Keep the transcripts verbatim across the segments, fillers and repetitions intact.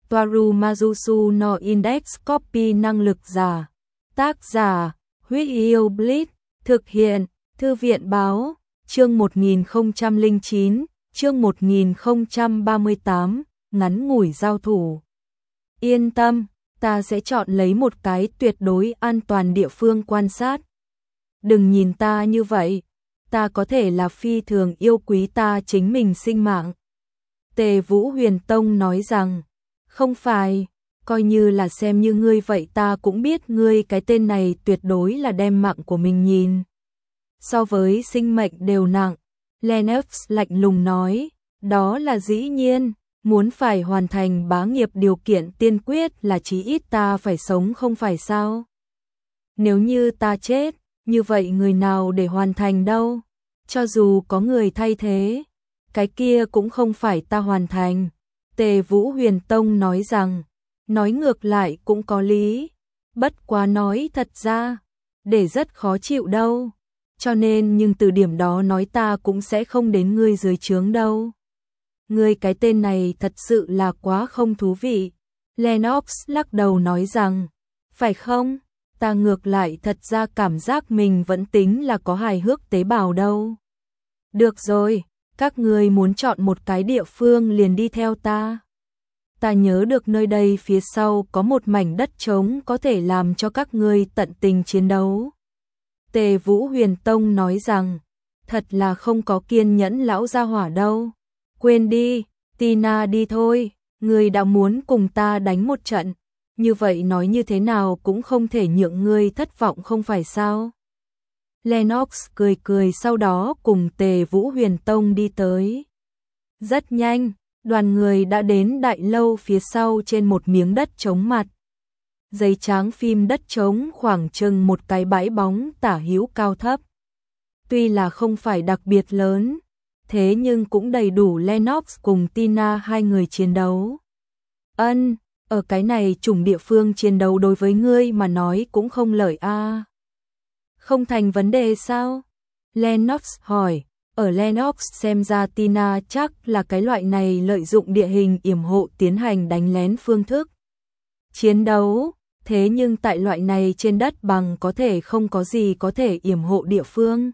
Toaru Majusu no Index Copy năng lực giả. Tác giả, Huyết Yêu Blitz, thực hiện, Thư viện báo, chương một nghìn không trăm lẻ chín, chương một nghìn không trăm ba mươi tám, ngắn ngủi giao thủ. Yên tâm, ta sẽ chọn lấy một cái tuyệt đối an toàn địa phương quan sát. Đừng nhìn ta như vậy, ta có thể là phi thường yêu quý ta chính mình sinh mạng. Tề Vũ Huyền Tông nói rằng, không phải, coi như là xem như ngươi vậy ta cũng biết ngươi cái tên này tuyệt đối là đem mạng của mình nhìn. So với sinh mệnh đều nặng, Lennox lạnh lùng nói, đó là dĩ nhiên, muốn phải hoàn thành bá nghiệp điều kiện tiên quyết là chí ít ta phải sống không phải sao? Nếu như ta chết, như vậy người nào để hoàn thành đâu? Cho dù có người thay thế, cái kia cũng không phải ta hoàn thành. Tề Vũ Huyền Tông nói rằng, nói ngược lại cũng có lý, bất quá nói thật ra, để rất khó chịu đâu. Cho nên nhưng từ điểm đó nói ta cũng sẽ không đến ngươi dưới trướng đâu. Ngươi cái tên này thật sự là quá không thú vị. Lennox lắc đầu nói rằng, phải không? Ta ngược lại thật ra cảm giác mình vẫn tính là có hài hước tế bào đâu. Được rồi, các ngươi muốn chọn một cái địa phương liền đi theo ta. Ta nhớ được nơi đây phía sau có một mảnh đất trống có thể làm cho các ngươi tận tình chiến đấu. Tề Vũ Huyền Tông nói rằng, thật là không có kiên nhẫn lão gia hỏa đâu. Quên đi, Tina đi thôi, ngươi đã muốn cùng ta đánh một trận, như vậy nói như thế nào cũng không thể nhượng ngươi thất vọng không phải sao? Lennox cười cười sau đó cùng Tề Vũ Huyền Tông đi tới. Rất nhanh, đoàn người đã đến đại lâu phía sau trên một miếng đất trống mặt. Giấy trắng phim đất trống khoảng chừng một cái bãi bóng tả hữu cao thấp. Tuy là không phải đặc biệt lớn, thế nhưng cũng đầy đủ Lennox cùng Tina hai người chiến đấu. Ân, ở cái này chủng địa phương chiến đấu đối với ngươi mà nói cũng không lợi a. Không thành vấn đề sao? Lennox hỏi, ở Lennox xem ra Tina chắc là cái loại này lợi dụng địa hình yểm hộ tiến hành đánh lén phương thức chiến đấu, thế nhưng tại loại này trên đất bằng có thể không có gì có thể yểm hộ địa phương.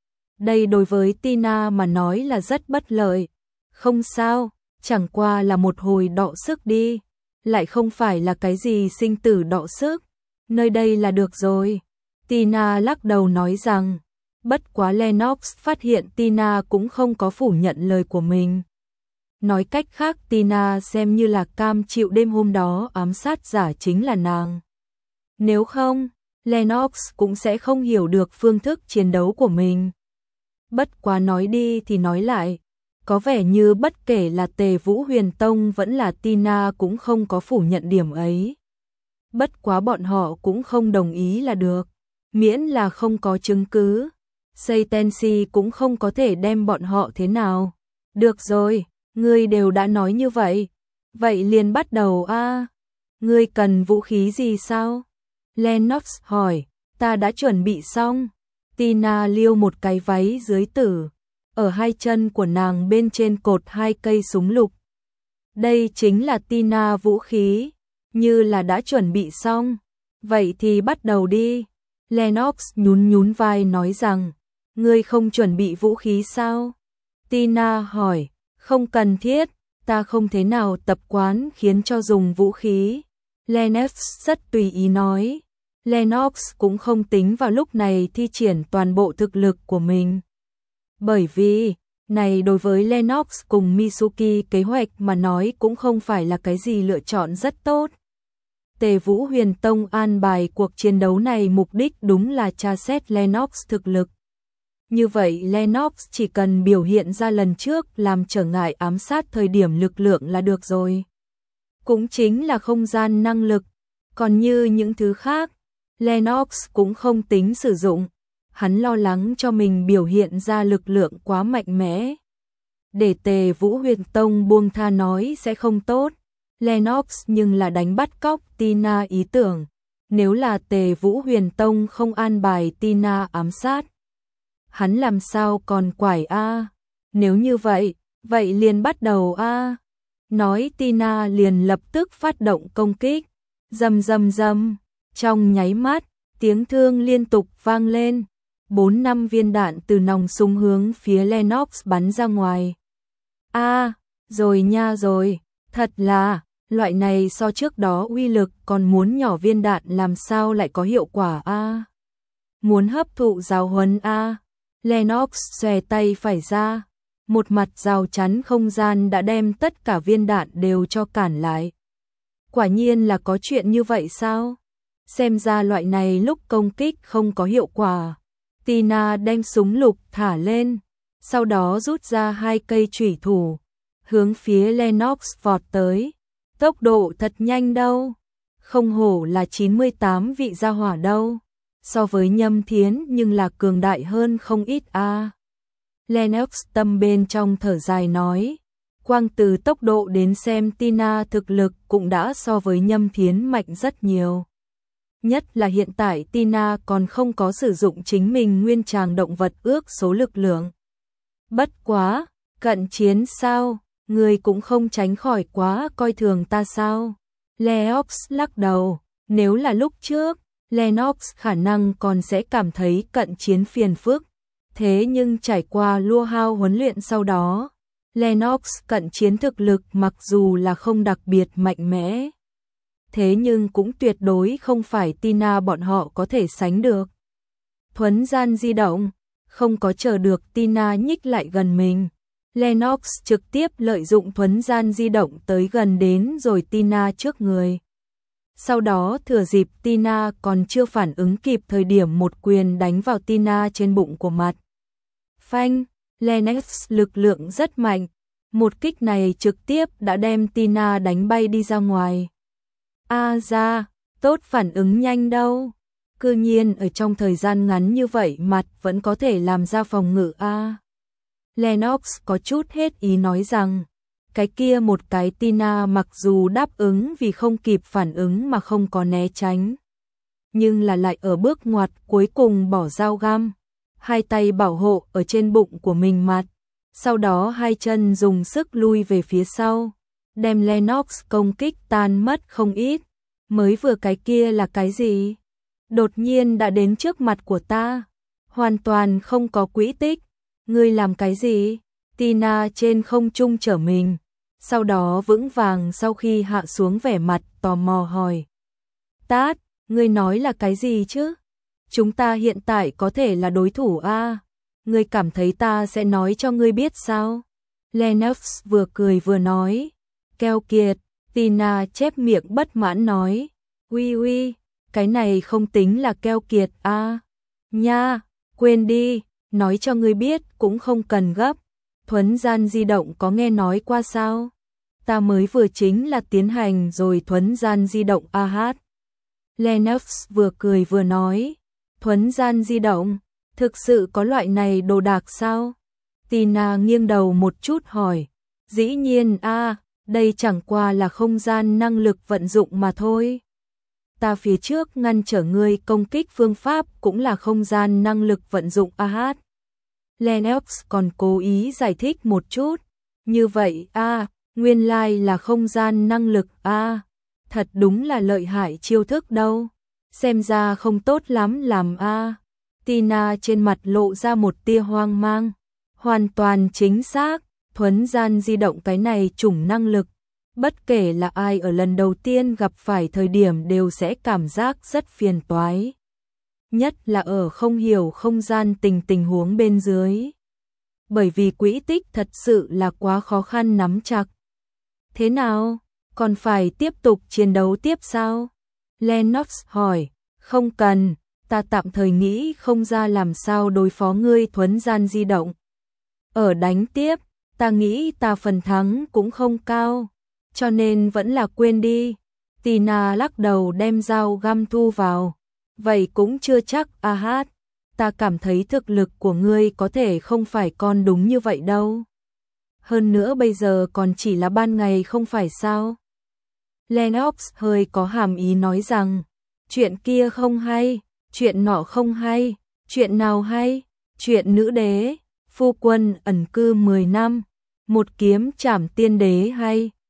Đây đối với Tina mà nói là rất bất lợi. Không sao, chẳng qua là một hồi đọ sức đi, lại không phải là cái gì sinh tử đọ sức. Nơi đây là được rồi. Tina lắc đầu nói rằng, bất quá Lennox phát hiện Tina cũng không có phủ nhận lời của mình. Nói cách khác Tina xem như là cam chịu đêm hôm đó ám sát giả chính là nàng. Nếu không, Lennox cũng sẽ không hiểu được phương thức chiến đấu của mình. Bất quá nói đi thì nói lại, có vẻ như bất kể là Tề Vũ Huyền Tông vẫn là Tina cũng không có phủ nhận điểm ấy. Bất quá bọn họ cũng không đồng ý là được, miễn là không có chứng cứ. Saitensi cũng không có thể đem bọn họ thế nào. Được rồi, ngươi đều đã nói như vậy, vậy liền bắt đầu a. Ngươi cần vũ khí gì sao? Lennox hỏi, ta đã chuẩn bị xong. Tina liêu một cái váy dưới tử, ở hai chân của nàng bên trên cột hai cây súng lục. Đây chính là Tina vũ khí, như là đã chuẩn bị xong. Vậy thì bắt đầu đi. Lennox nhún nhún vai nói rằng, ngươi không chuẩn bị vũ khí sao? Tina hỏi, không cần thiết, ta không thế nào tập quán khiến cho dùng vũ khí. Lennox rất tùy ý nói. Lennox cũng không tính vào lúc này thi triển toàn bộ thực lực của mình. Bởi vì, này đối với Lennox cùng Mitsuki kế hoạch mà nói cũng không phải là cái gì lựa chọn rất tốt. Tề Vũ Huyền Tông an bài cuộc chiến đấu này mục đích đúng là tra xét Lennox thực lực. Như vậy Lennox chỉ cần biểu hiện ra lần trước làm trở ngại ám sát thời điểm lực lượng là được rồi. Cũng chính là không gian năng lực, còn như những thứ khác, Lennox cũng không tính sử dụng, hắn lo lắng cho mình biểu hiện ra lực lượng quá mạnh mẽ. Để Tề Vũ Huyền Tông buông tha nói sẽ không tốt, Lennox nhưng là đánh bắt cóc Tina ý tưởng, nếu là Tề Vũ Huyền Tông không an bài Tina ám sát, hắn làm sao còn quải a? Nếu như vậy, vậy liền bắt đầu a. nói Tina liền lập tức phát động công kích. Rầm rầm rầm, trong nháy mắt, tiếng thương liên tục vang lên. Bốn năm viên đạn từ nòng súng hướng phía Lennox bắn ra ngoài. A, à, rồi nha rồi, thật là, loại này so trước đó uy lực còn muốn nhỏ viên đạn làm sao lại có hiệu quả a? À? Muốn hấp thụ giáo huấn a? À? Lennox xòe tay phải ra, một mặt rào chắn không gian đã đem tất cả viên đạn đều cho cản lại. Quả nhiên là có chuyện như vậy sao? Xem ra loại này lúc công kích không có hiệu quả. Tina đem súng lục thả lên, sau đó rút ra hai cây chủy thủ, hướng phía Lennox vọt tới. Tốc độ thật nhanh đâu, không hổ là chín mươi tám vị gia hỏa đâu, so với Nhâm Thiến nhưng là cường đại hơn không ít a. À. Lennox tâm bên trong thở dài nói, quang từ tốc độ đến xem Tina thực lực cũng đã so với Nhâm Thiến mạnh rất nhiều. Nhất là hiện tại Tina còn không có sử dụng chính mình nguyên tràng động vật ước số lực lượng. Bất quá, cận chiến sao, người cũng không tránh khỏi quá coi thường ta sao? Lennox lắc đầu, nếu là lúc trước, Lennox khả năng còn sẽ cảm thấy cận chiến phiền phức. Thế nhưng trải qua lua hao huấn luyện sau đó, Lennox cận chiến thực lực mặc dù là không đặc biệt mạnh mẽ, thế nhưng cũng tuyệt đối không phải Tina bọn họ có thể sánh được. Thuấn gian di động, không có chờ được Tina nhích lại gần mình. Lennox trực tiếp lợi dụng thuấn gian di động tới gần đến rồi Tina trước người. Sau đó thừa dịp Tina còn chưa phản ứng kịp thời điểm một quyền đánh vào Tina trên bụng của mặt. Phanh, Lennox lực lượng rất mạnh, một kích này trực tiếp đã đem Tina đánh bay đi ra ngoài. A ra, tốt phản ứng nhanh đâu. Cư nhiên ở trong thời gian ngắn như vậy mặt vẫn có thể làm ra phòng ngự a. À. Lennox có chút hết ý nói rằng, cái kia một cái Tina mặc dù đáp ứng vì không kịp phản ứng mà không có né tránh, nhưng là lại ở bước ngoặt cuối cùng bỏ dao găm, hai tay bảo hộ ở trên bụng của mình mặt, sau đó hai chân dùng sức lui về phía sau, đem Lennox công kích tan mất không ít. Mới vừa cái kia là cái gì? Đột nhiên đã đến trước mặt của ta, hoàn toàn không có quỹ tích. Ngươi làm cái gì? Tina trên không trung trở mình, sau đó vững vàng sau khi hạ xuống vẻ mặt tò mò hỏi. Tát, ngươi nói là cái gì chứ? Chúng ta hiện tại có thể là đối thủ a? À? Ngươi cảm thấy ta sẽ nói cho ngươi biết sao? Lennox vừa cười vừa nói. Keo kiệt, Tina chép miệng bất mãn nói. Uy uy, cái này không tính là keo kiệt a. À? Nha, quên đi, nói cho ngươi biết cũng không cần gấp. Thuấn gian di động có nghe nói qua sao? Ta mới vừa chính là tiến hành rồi thuấn gian di động a hát. Lennox vừa cười vừa nói. Thuấn gian di động, thực sự có loại này đồ đạc sao? Tina nghiêng đầu một chút hỏi. Dĩ nhiên a, à, đây chẳng qua là không gian năng lực vận dụng mà thôi. Ta phía trước ngăn trở ngươi công kích phương pháp cũng là không gian năng lực vận dụng a hát. Lennox còn cố ý giải thích một chút. Như vậy a, à, nguyên lai là không gian năng lực a, à, thật đúng là lợi hại chiêu thức đâu. Xem ra không tốt lắm làm a. À. Tina trên mặt lộ ra một tia hoang mang. Hoàn toàn chính xác, thuấn gian di động cái này chủng năng lực. Bất kể là ai ở lần đầu tiên gặp phải thời điểm đều sẽ cảm giác rất phiền toái. Nhất là ở không hiểu không gian tình tình huống bên dưới. Bởi vì quỹ tích thật sự là quá khó khăn nắm chặt. Thế nào? Còn phải tiếp tục chiến đấu tiếp sao? Lennox hỏi. Không cần, ta tạm thời nghĩ không ra làm sao đối phó ngươi thuấn gian di động. Ở đánh tiếp, ta nghĩ ta phần thắng cũng không cao, cho nên vẫn là quên đi. Tina lắc đầu đem dao găm thu vào. Vậy cũng chưa chắc a hát, ta cảm thấy thực lực của ngươi có thể không phải con đúng như vậy đâu. Hơn nữa bây giờ còn chỉ là ban ngày không phải sao? Lennox hơi có hàm ý nói rằng, chuyện kia không hay, chuyện nọ không hay, chuyện nào hay, chuyện nữ đế, phu quân ẩn cư mười năm, một kiếm trảm tiên đế hay.